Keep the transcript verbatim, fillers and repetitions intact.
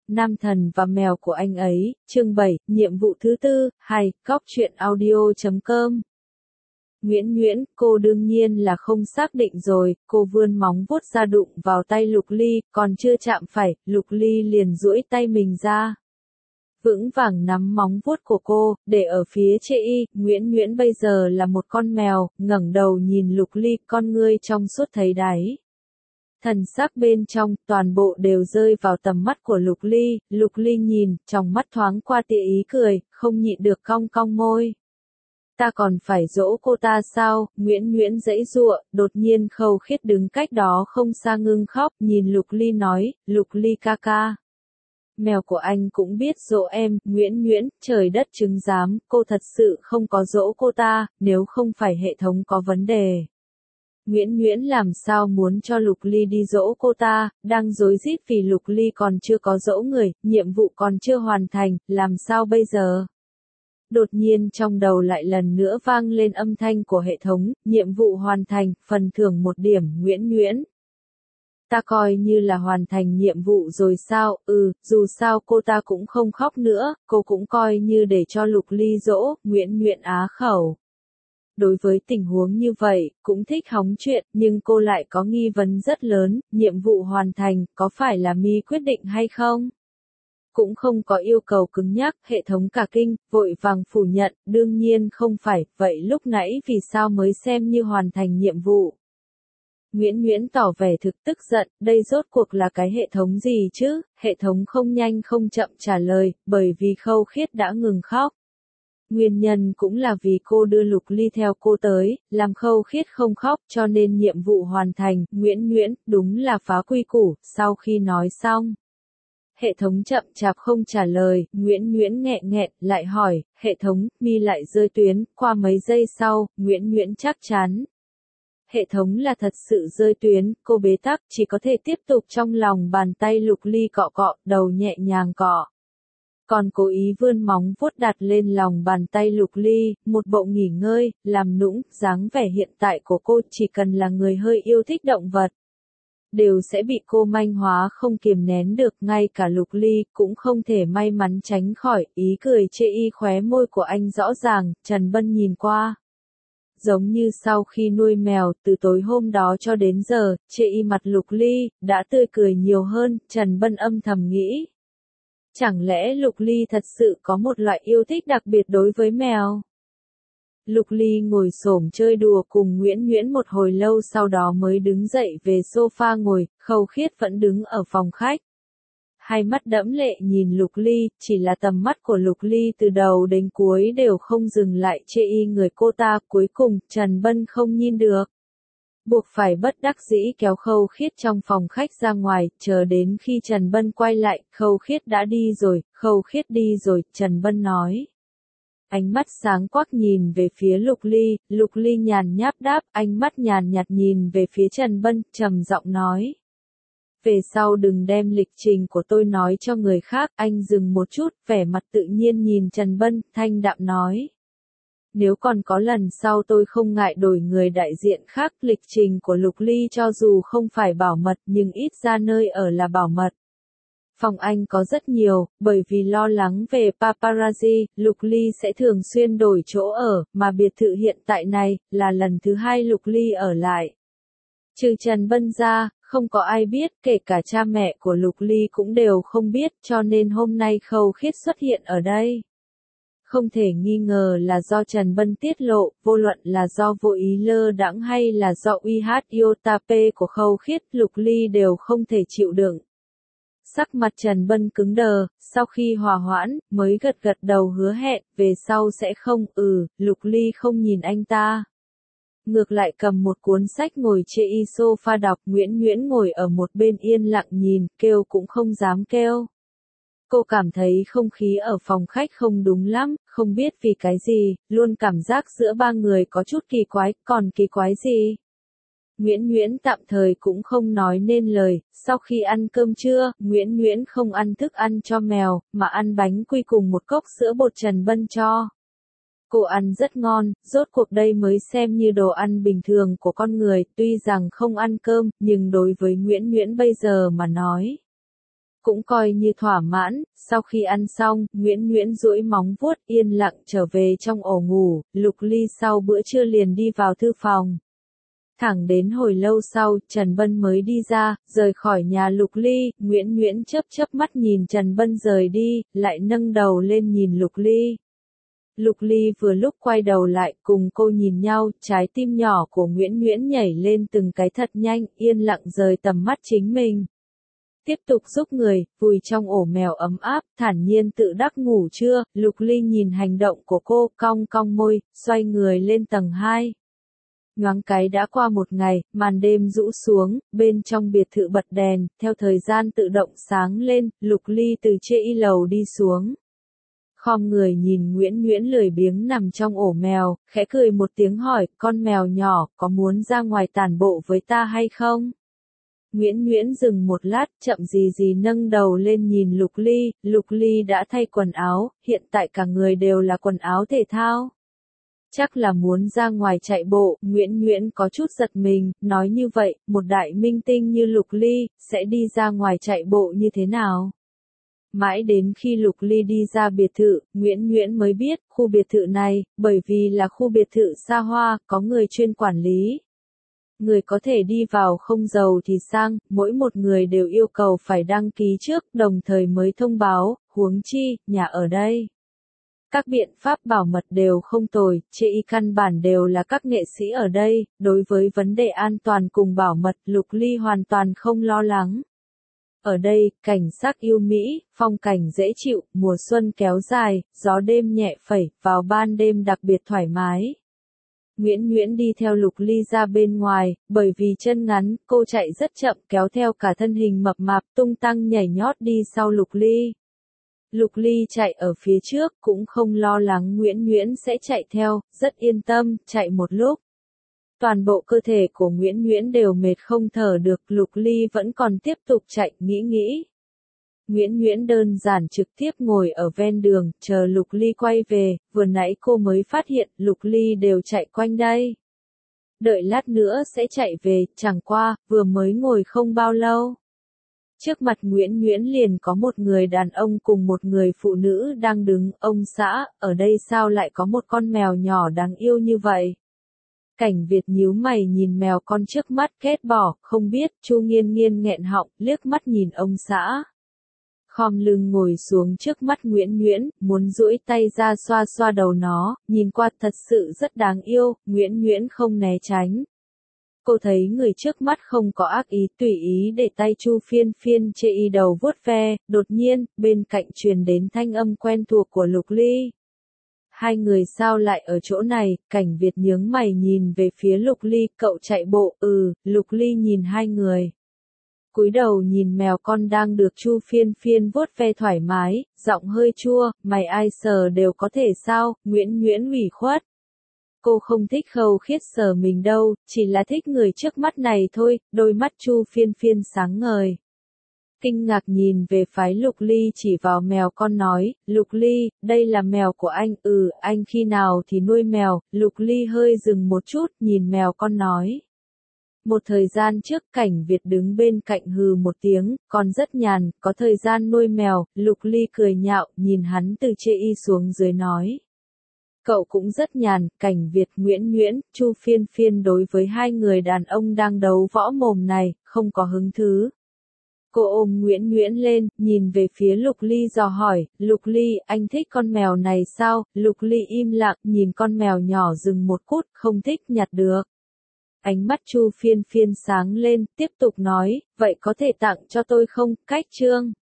Nam thần và mèo của anh ấy, chương bảy, nhiệm vụ thứ tư, hai, góc truyện audio chấm com. Nguyễn Nguyễn, cô đương nhiên là không xác định rồi, cô vươn móng vuốt ra đụng vào tay Lục Ly, còn chưa chạm phải, Lục Ly liền duỗi tay mình ra. Vững vàng nắm móng vuốt của cô, để ở phía chê y, Nguyễn Nguyễn bây giờ là một con mèo, ngẩng đầu nhìn Lục Ly, con ngươi trong suốt thấy đáy. Thần sắc bên trong, toàn bộ đều rơi vào tầm mắt của Lục Ly, Lục Ly nhìn, trong mắt thoáng qua tia ý cười, không nhịn được cong cong môi. Ta còn phải dỗ cô ta sao, Nguyễn Nguyễn giãy giụa, đột nhiên Khâu Khiết đứng cách đó không xa ngưng khóc, nhìn Lục Ly nói, Lục Ly ca ca. Mèo của anh cũng biết dỗ em, Nguyễn Nguyễn, trời đất chứng giám, cô thật sự không có dỗ cô ta, nếu không phải hệ thống có vấn đề. Nguyễn Nguyễn làm sao muốn cho Lục Ly đi dỗ cô ta, đang rối rít vì Lục Ly còn chưa có dỗ người, nhiệm vụ còn chưa hoàn thành, làm sao bây giờ? Đột nhiên trong đầu lại lần nữa vang lên âm thanh của hệ thống, nhiệm vụ hoàn thành, phần thưởng một điểm, Nguyễn Nguyễn. Ta coi như là hoàn thành nhiệm vụ rồi sao, ừ, dù sao cô ta cũng không khóc nữa, cô cũng coi như để cho Lục Ly dỗ, Nguyễn Nguyễn á khẩu. Đối với tình huống như vậy, cũng thích hóng chuyện, nhưng cô lại có nghi vấn rất lớn, nhiệm vụ hoàn thành, có phải là mi quyết định hay không? Cũng không có yêu cầu cứng nhắc, hệ thống cả kinh, vội vàng phủ nhận, đương nhiên không phải, vậy lúc nãy vì sao mới xem như hoàn thành nhiệm vụ? Nguyễn Nguyễn tỏ vẻ thực tức giận, đây rốt cuộc là cái hệ thống gì chứ, hệ thống không nhanh không chậm trả lời, bởi vì Khâu Khiết đã ngừng khóc. Nguyên nhân cũng là vì cô đưa Lục Ly theo cô tới, làm Khâu Khiết không khóc cho nên nhiệm vụ hoàn thành, Nguyễn Nguyễn, đúng là phá quy củ, sau khi nói xong. Hệ thống chậm chạp không trả lời, Nguyễn Nguyễn nghẹn nghẹn, lại hỏi, hệ thống, mi lại rơi tuyến, qua mấy giây sau, Nguyễn Nguyễn chắc chắn. Hệ thống là thật sự rơi tuyến, cô bế tắc, chỉ có thể tiếp tục trong lòng bàn tay Lục Ly cọ cọ, đầu nhẹ nhàng cọ. Còn cố ý vươn móng vuốt đặt lên lòng bàn tay Lục Ly, một bộ nghỉ ngơi, làm nũng, dáng vẻ hiện tại của cô chỉ cần là người hơi yêu thích động vật. Đều sẽ bị cô manh hóa không kiềm nén được, ngay cả Lục Ly cũng không thể may mắn tránh khỏi, ý cười chê y khóe môi của anh rõ ràng, Trần Bân nhìn qua. Giống như sau khi nuôi mèo, từ tối hôm đó cho đến giờ, chê y mặt Lục Ly, đã tươi cười nhiều hơn, Trần Bân âm thầm nghĩ. Chẳng lẽ Lục Ly thật sự có một loại yêu thích đặc biệt đối với mèo? Lục Ly ngồi xổm chơi đùa cùng Nguyễn Nguyễn một hồi lâu sau đó mới đứng dậy về sofa ngồi, Khâu Khiết vẫn đứng ở phòng khách. Hai mắt đẫm lệ nhìn Lục Ly, chỉ là tầm mắt của Lục Ly từ đầu đến cuối đều không dừng lại chê y người cô ta, cuối cùng, Trần Bân không nhìn được. Buộc phải bất đắc dĩ kéo Khâu Khiết trong phòng khách ra ngoài, chờ đến khi Trần Bân quay lại, Khâu Khiết đã đi rồi, Khâu Khiết đi rồi, Trần Bân nói. Ánh mắt sáng quắc nhìn về phía Lục Ly, Lục Ly nhàn nháp đáp, ánh mắt nhàn nhạt nhìn về phía Trần Bân, trầm giọng nói. Về sau đừng đem lịch trình của tôi nói cho người khác, anh dừng một chút, vẻ mặt tự nhiên nhìn Trần Bân, thanh đạm nói. Nếu còn có lần sau tôi không ngại đổi người đại diện khác, lịch trình của Lục Ly cho dù không phải bảo mật nhưng ít ra nơi ở là bảo mật. Phòng anh có rất nhiều, bởi vì lo lắng về paparazzi, Lục Ly sẽ thường xuyên đổi chỗ ở, mà biệt thự hiện tại này, là lần thứ hai Lục Ly ở lại. Trừ Trần Bân ra, không có ai biết, kể cả cha mẹ của Lục Ly cũng đều không biết, cho nên hôm nay Khâu Khiết xuất hiện ở đây. Không thể nghi ngờ là do Trần Bân tiết lộ, vô luận là do vô ý lơ đãng hay là do uy hát Yotape của Khâu Khiết, Lục Ly đều không thể chịu đựng. Sắc mặt Trần Bân cứng đờ, sau khi hòa hoãn, mới gật gật đầu hứa hẹn, về sau sẽ không, ừ, Lục Ly không nhìn anh ta. Ngược lại cầm một cuốn sách ngồi chê y sofa đọc, Nguyễn Nguyễn ngồi ở một bên yên lặng nhìn, kêu cũng không dám kêu. Cô cảm thấy không khí ở phòng khách không đúng lắm, không biết vì cái gì, luôn cảm giác giữa ba người có chút kỳ quái, còn kỳ quái gì? Nguyễn Nguyễn tạm thời cũng không nói nên lời, sau khi ăn cơm trưa, Nguyễn Nguyễn không ăn thức ăn cho mèo, mà ăn bánh quy cùng một cốc sữa bột Trần Bân cho. Cô ăn rất ngon, rốt cuộc đây mới xem như đồ ăn bình thường của con người, tuy rằng không ăn cơm, nhưng đối với Nguyễn Nguyễn bây giờ mà nói. cũng coi như thỏa mãn. Sau khi ăn xong, Nguyễn Nguyễn duỗi móng vuốt yên lặng trở về trong ổ ngủ, Lục Ly sau bữa trưa liền đi vào thư phòng. Thẳng đến hồi lâu sau, Trần Bân mới đi ra, rời khỏi nhà Lục Ly, Nguyễn Nguyễn chớp chớp mắt nhìn Trần Bân rời đi, lại nâng đầu lên nhìn Lục Ly. Lục Ly vừa lúc quay đầu lại, cùng cô nhìn nhau, trái tim nhỏ của Nguyễn Nguyễn nhảy lên từng cái thật nhanh, yên lặng rời tầm mắt chính mình. Tiếp tục giúp người, vùi trong ổ mèo ấm áp, thản nhiên tự đắc ngủ trưa, Lục Ly nhìn hành động của cô, cong cong môi, xoay người lên tầng hai. Nhoáng cái đã qua một ngày, màn đêm rũ xuống, bên trong biệt thự bật đèn, theo thời gian tự động sáng lên, Lục Ly từ trên y lầu đi xuống. Khom người nhìn Nguyễn Nguyễn lười biếng nằm trong ổ mèo, khẽ cười một tiếng hỏi, con mèo nhỏ, có muốn ra ngoài tản bộ với ta hay không? Nguyễn Nguyễn dừng một lát, chậm gì gì nâng đầu lên nhìn Lục Ly, Lục Ly đã thay quần áo, hiện tại cả người đều là quần áo thể thao. Chắc là muốn ra ngoài chạy bộ, Nguyễn Nguyễn có chút giật mình, nói như vậy, một đại minh tinh như Lục Ly, sẽ đi ra ngoài chạy bộ như thế nào? Mãi đến khi Lục Ly đi ra biệt thự, Nguyễn Nguyễn mới biết, khu biệt thự này, bởi vì là khu biệt thự xa hoa, có người chuyên quản lý. Người có thể đi vào không giàu thì sang, mỗi một người đều yêu cầu phải đăng ký trước, đồng thời mới thông báo, huống chi, nhà ở đây. Các biện pháp bảo mật đều không tồi, chê y căn bản đều là các nghệ sĩ ở đây, đối với vấn đề an toàn cùng bảo mật, Lục Ly hoàn toàn không lo lắng. Ở đây, cảnh sắc yêu mỹ, phong cảnh dễ chịu, mùa xuân kéo dài, gió đêm nhẹ phẩy, vào ban đêm đặc biệt thoải mái. Nguyễn Nguyễn đi theo Lục Ly ra bên ngoài, bởi vì chân ngắn, cô chạy rất chậm kéo theo cả thân hình mập mạp tung tăng nhảy nhót đi sau Lục Ly. Lục Ly chạy ở phía trước, cũng không lo lắng Nguyễn Nguyễn sẽ chạy theo, rất yên tâm, chạy một lúc. Toàn bộ cơ thể của Nguyễn Nguyễn đều mệt không thở được, Lục Ly vẫn còn tiếp tục chạy, nghĩ nghĩ. Nguyễn Nguyễn đơn giản trực tiếp ngồi ở ven đường, chờ Lục Ly quay về, vừa nãy cô mới phát hiện, Lục Ly đều chạy quanh đây. Đợi lát nữa sẽ chạy về, chẳng qua, vừa mới ngồi không bao lâu. Trước mặt Nguyễn Nguyễn liền có một người đàn ông cùng một người phụ nữ đang đứng, ông xã, ở đây sao lại có một con mèo nhỏ đáng yêu như vậy? Cảnh Việt nhíu mày nhìn mèo con trước mắt ghét bỏ, không biết, Chu Nghiên Nghiên nghẹn họng, liếc mắt nhìn ông xã. Khom lưng ngồi xuống trước mắt Nguyễn Nguyễn, muốn duỗi tay ra xoa xoa đầu nó, nhìn qua thật sự rất đáng yêu, Nguyễn Nguyễn không né tránh. Cô thấy người trước mắt không có ác ý, tùy ý để tay Chu Phiên Phiên chê y đầu vuốt ve, đột nhiên, bên cạnh truyền đến thanh âm quen thuộc của Lục Ly. Hai người sao lại ở chỗ này, Cảnh Việt nhướng mày nhìn về phía Lục Ly, cậu chạy bộ, ừ, Lục Ly nhìn hai người. Cúi đầu nhìn mèo con đang được Chu Phiên Phiên vuốt ve thoải mái, giọng hơi chua, mày ai sờ đều có thể sao, Nguyễn Nguyễn ủy khuất. Cô không thích Khâu Khiết sờ mình đâu, chỉ là thích người trước mắt này thôi, đôi mắt Chu Phiên Phiên sáng ngời. Kinh ngạc nhìn về phái Lục Ly chỉ vào mèo con nói, Lục Ly, đây là mèo của anh, ừ, anh khi nào thì nuôi mèo, Lục Ly hơi dừng một chút, nhìn mèo con nói. Một thời gian trước Cảnh Việt đứng bên cạnh hừ một tiếng, còn rất nhàn, có thời gian nuôi mèo, Lục Ly cười nhạo, nhìn hắn từ chê y xuống dưới nói. Cậu cũng rất nhàn, Cảnh Việt Nguyễn Nguyễn, Chu Phiên Phiên đối với hai người đàn ông đang đấu võ mồm này, không có hứng thú. Cô ôm Nguyễn Nguyễn lên, nhìn về phía Lục Ly dò hỏi, Lục Ly, anh thích con mèo này sao? Lục Ly im lặng, nhìn con mèo nhỏ dừng một cút, không thích nhặt được. Ánh mắt Chu Phiên Phiên sáng lên, tiếp tục nói, vậy có thể tặng cho tôi không? Cách chương.